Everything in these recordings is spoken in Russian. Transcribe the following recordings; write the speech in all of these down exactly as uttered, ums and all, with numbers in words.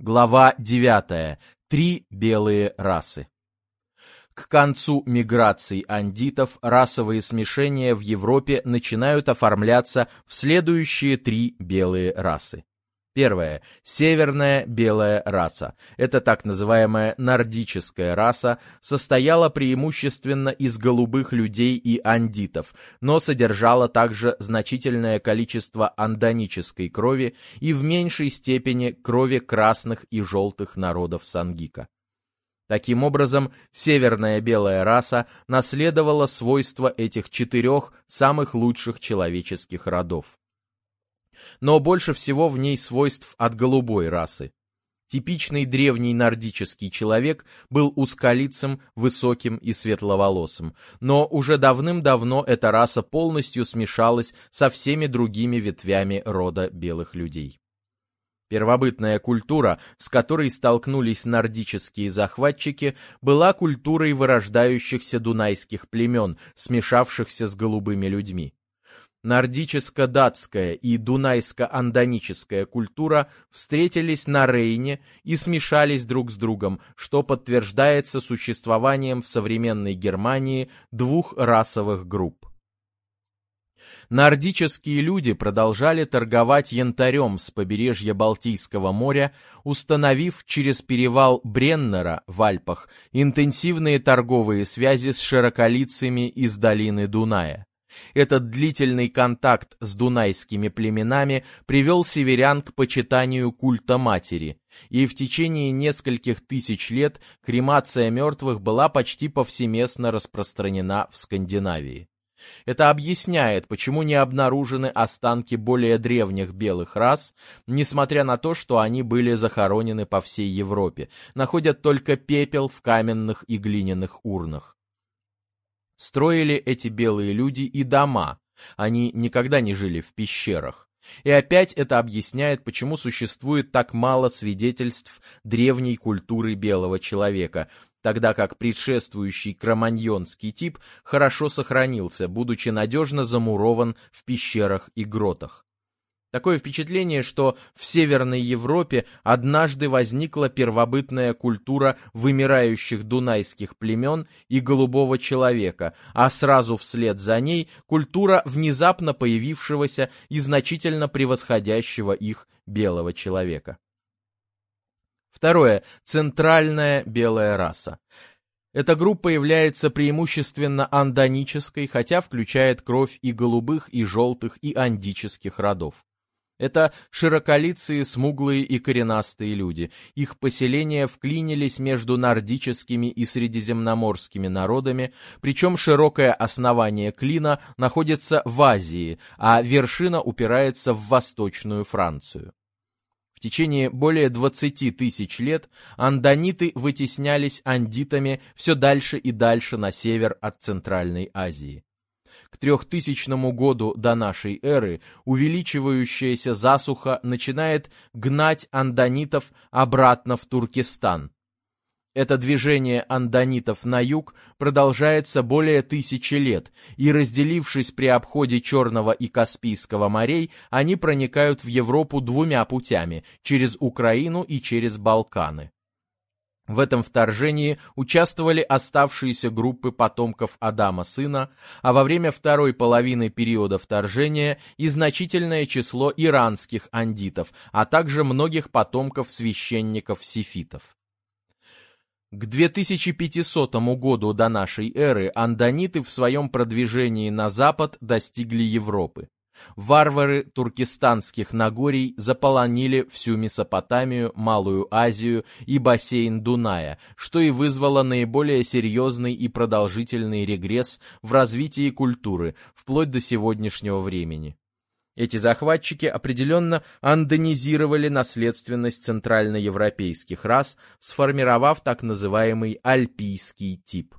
Глава девятая. Три белые расы. К концу миграций андитов расовые смешения в Европе начинают оформляться в следующие три белые расы. Первое. Северная белая раса. Это так называемая нордическая раса, состояла преимущественно из голубых людей и андитов, но содержала также значительное количество андонической крови и в меньшей степени крови красных и желтых народов Сангика. Таким образом, северная белая раса наследовала свойства этих четырех самых лучших человеческих родов. Но больше всего в ней свойств от голубой расы. Типичный древний нордический человек был узколицым, высоким и светловолосым, но уже давным-давно эта раса полностью смешалась со всеми другими ветвями рода белых людей. Первобытная культура, с которой столкнулись нордические захватчики, была культурой вырождающихся дунайских племен, смешавшихся с голубыми людьми. Нордическо-датская и дунайско-андоническая культура встретились на Рейне и смешались друг с другом, что подтверждается существованием в современной Германии двух расовых групп. Нордические люди продолжали торговать янтарем с побережья Балтийского моря, установив через перевал Бреннера в Альпах интенсивные торговые связи с широколицами из долины Дуная. Этот длительный контакт с дунайскими племенами привел северян к почитанию культа матери, и в течение нескольких тысяч лет кремация мертвых была почти повсеместно распространена в Скандинавии. Это объясняет, почему не обнаружены останки более древних белых рас, несмотря на то, что они были захоронены по всей Европе, находят только пепел в каменных и глиняных урнах. Строили эти белые люди и дома, они никогда не жили в пещерах. И опять это объясняет, почему существует так мало свидетельств древней культуры белого человека, тогда как предшествующий кроманьонский тип хорошо сохранился, будучи надежно замурован в пещерах и гротах. Такое впечатление, что в Северной Европе однажды возникла первобытная культура вымирающих дунайских племен и голубого человека, а сразу вслед за ней культура внезапно появившегося и значительно превосходящего их белого человека. Второе. Центральная белая раса. Эта группа является преимущественно андонической, хотя включает кровь и голубых, и желтых, и андических родов. Это широколицые, смуглые и коренастые люди. Их поселения вклинились между нордическими и средиземноморскими народами, причем широкое основание клина находится в Азии, а вершина упирается в Восточную Францию. В течение более двадцати тысяч лет андониты вытеснялись андитами все дальше и дальше на север от Центральной Азии. К трехтысячному году до нашей эры увеличивающаяся засуха начинает гнать андонитов обратно в Туркестан. Это движение андонитов на юг продолжается более тысячи лет, и, разделившись при обходе Черного и Каспийского морей, они проникают в Европу двумя путями – через Украину и через Балканы. В этом вторжении участвовали оставшиеся группы потомков Адама сына, а во время второй половины периода вторжения и значительное число иранских андитов, а также многих потомков священников-сефитов. К две тысячи пятисотому году до нашей эры андониты в своем продвижении на запад достигли Европы. Варвары туркестанских Нагорий заполонили всю Месопотамию, Малую Азию и бассейн Дуная, что и вызвало наиболее серьезный и продолжительный регресс в развитии культуры, вплоть до сегодняшнего времени. Эти захватчики определенно андонизировали наследственность центральноевропейских рас, сформировав так называемый альпийский тип.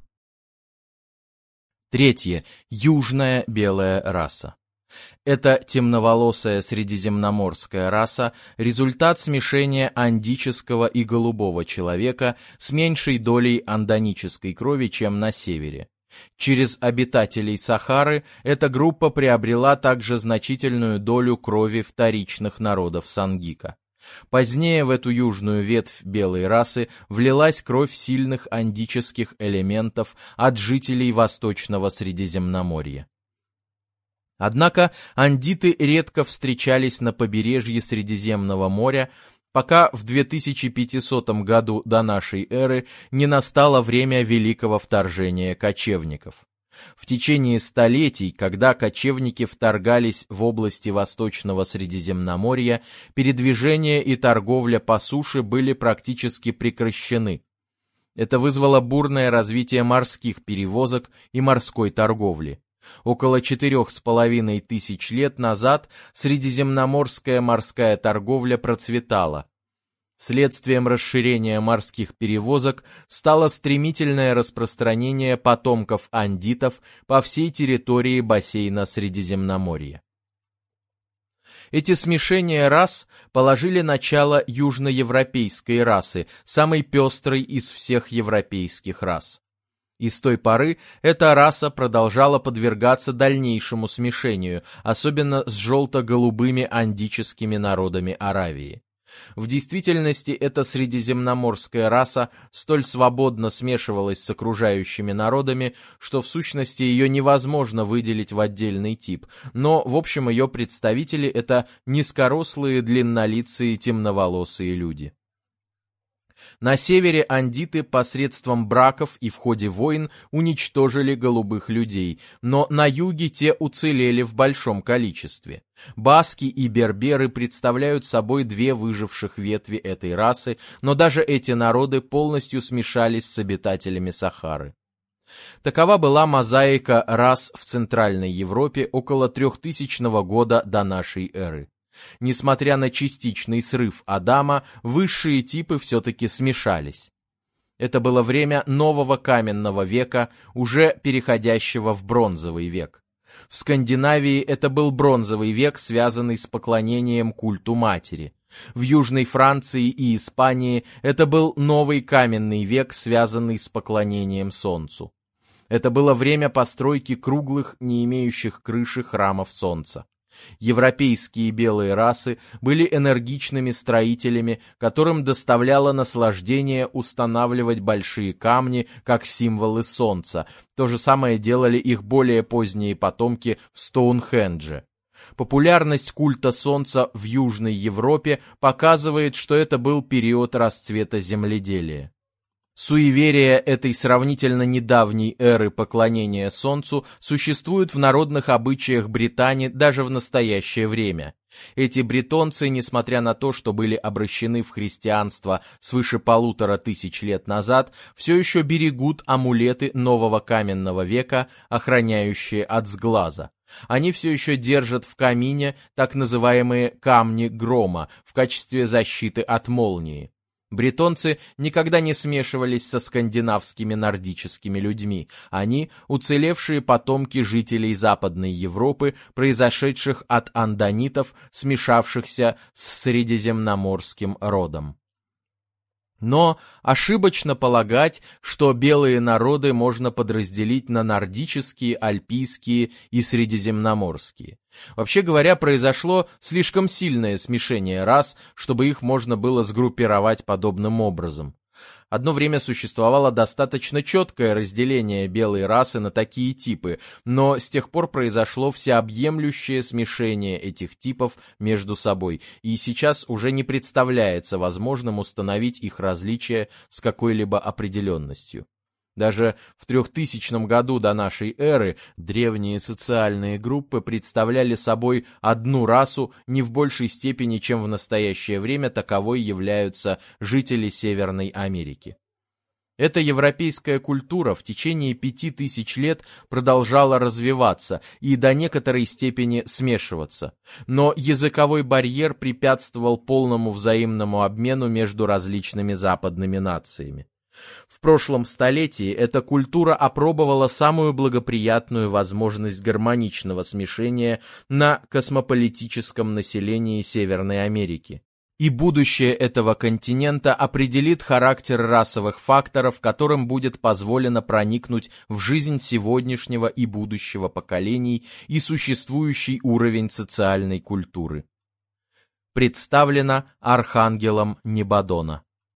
Третье. Южная белая раса. Это темноволосая средиземноморская раса, результат смешения андического и голубого человека с меньшей долей андонической крови, чем на севере. Через обитателей Сахары эта группа приобрела также значительную долю крови вторичных народов Сангика. Позднее в эту южную ветвь белой расы влилась кровь сильных андических элементов от жителей Восточного Средиземноморья. Однако андиты редко встречались на побережье Средиземного моря, пока в две тысячи пятисотом году до нашей эры не настало время великого вторжения кочевников. В течение столетий, когда кочевники вторгались в области Восточного Средиземноморья, передвижение и торговля по суше были практически прекращены. Это вызвало бурное развитие морских перевозок и морской торговли. Около четырех с половиной тысяч лет назад средиземноморская морская торговля процветала. Следствием расширения морских перевозок стало стремительное распространение потомков андитов по всей территории бассейна Средиземноморья. Эти смешения рас положили начало южноевропейской расы, самой пестрой из всех европейских рас. И с той поры эта раса продолжала подвергаться дальнейшему смешению, особенно с желто-голубыми андическими народами Аравии. В действительности эта средиземноморская раса столь свободно смешивалась с окружающими народами, что в сущности ее невозможно выделить в отдельный тип, но в общем ее представители — это низкорослые, длиннолицые, темноволосые люди. На севере андиты посредством браков и в ходе войн уничтожили голубых людей, но на юге те уцелели в большом количестве. Баски и берберы представляют собой две выживших ветви этой расы, но даже эти народы полностью смешались с обитателями Сахары. Такова была мозаика рас в Центральной Европе около трехтысячного года до нашей эры. Несмотря на частичный срыв Адама, высшие типы все-таки смешались. Это было время нового каменного века, уже переходящего в бронзовый век. В Скандинавии это был бронзовый век, связанный с поклонением культу матери. В Южной Франции и Испании это был новый каменный век, связанный с поклонением солнцу. Это было время постройки круглых, не имеющих крыши храмов солнца. Европейские белые расы были энергичными строителями, которым доставляло наслаждение устанавливать большие камни как символы солнца. То же самое делали их более поздние потомки в Стоунхендже. Популярность культа солнца в Южной Европе показывает, что это был период расцвета земледелия. Суеверия этой сравнительно недавней эры поклонения солнцу существуют в народных обычаях Британии даже в настоящее время. Эти бретонцы, несмотря на то, что были обращены в христианство свыше полутора тысяч лет назад, все еще берегут амулеты нового каменного века, охраняющие от сглаза. Они все еще держат в камине так называемые камни грома в качестве защиты от молнии. Бретонцы никогда не смешивались со скандинавскими нордическими людьми. Они — уцелевшие потомки жителей Западной Европы, произошедших от андонитов, смешавшихся с средиземноморским родом. Но ошибочно полагать, что белые народы можно подразделить на нордические, альпийские и средиземноморские. Вообще говоря, произошло слишком сильное смешение рас, чтобы их можно было сгруппировать подобным образом. Одно время существовало достаточно четкое разделение белой расы на такие типы, но с тех пор произошло всеобъемлющее смешение этих типов между собой, и сейчас уже не представляется возможным установить их различия с какой-либо определенностью. Даже в трехтысячном году до нашей эры древние социальные группы представляли собой одну расу не в большей степени, чем в настоящее время таковой являются жители Северной Америки. Эта европейская культура в течение пяти тысяч лет продолжала развиваться и до некоторой степени смешиваться, но языковой барьер препятствовал полному взаимному обмену между различными западными нациями. В прошлом столетии эта культура опробовала самую благоприятную возможность гармоничного смешения на космополитическом населении Северной Америки. И будущее этого континента определит характер расовых факторов, которым будет позволено проникнуть в жизнь сегодняшнего и будущего поколений и существующий уровень социальной культуры. представлена архангелом Небадона.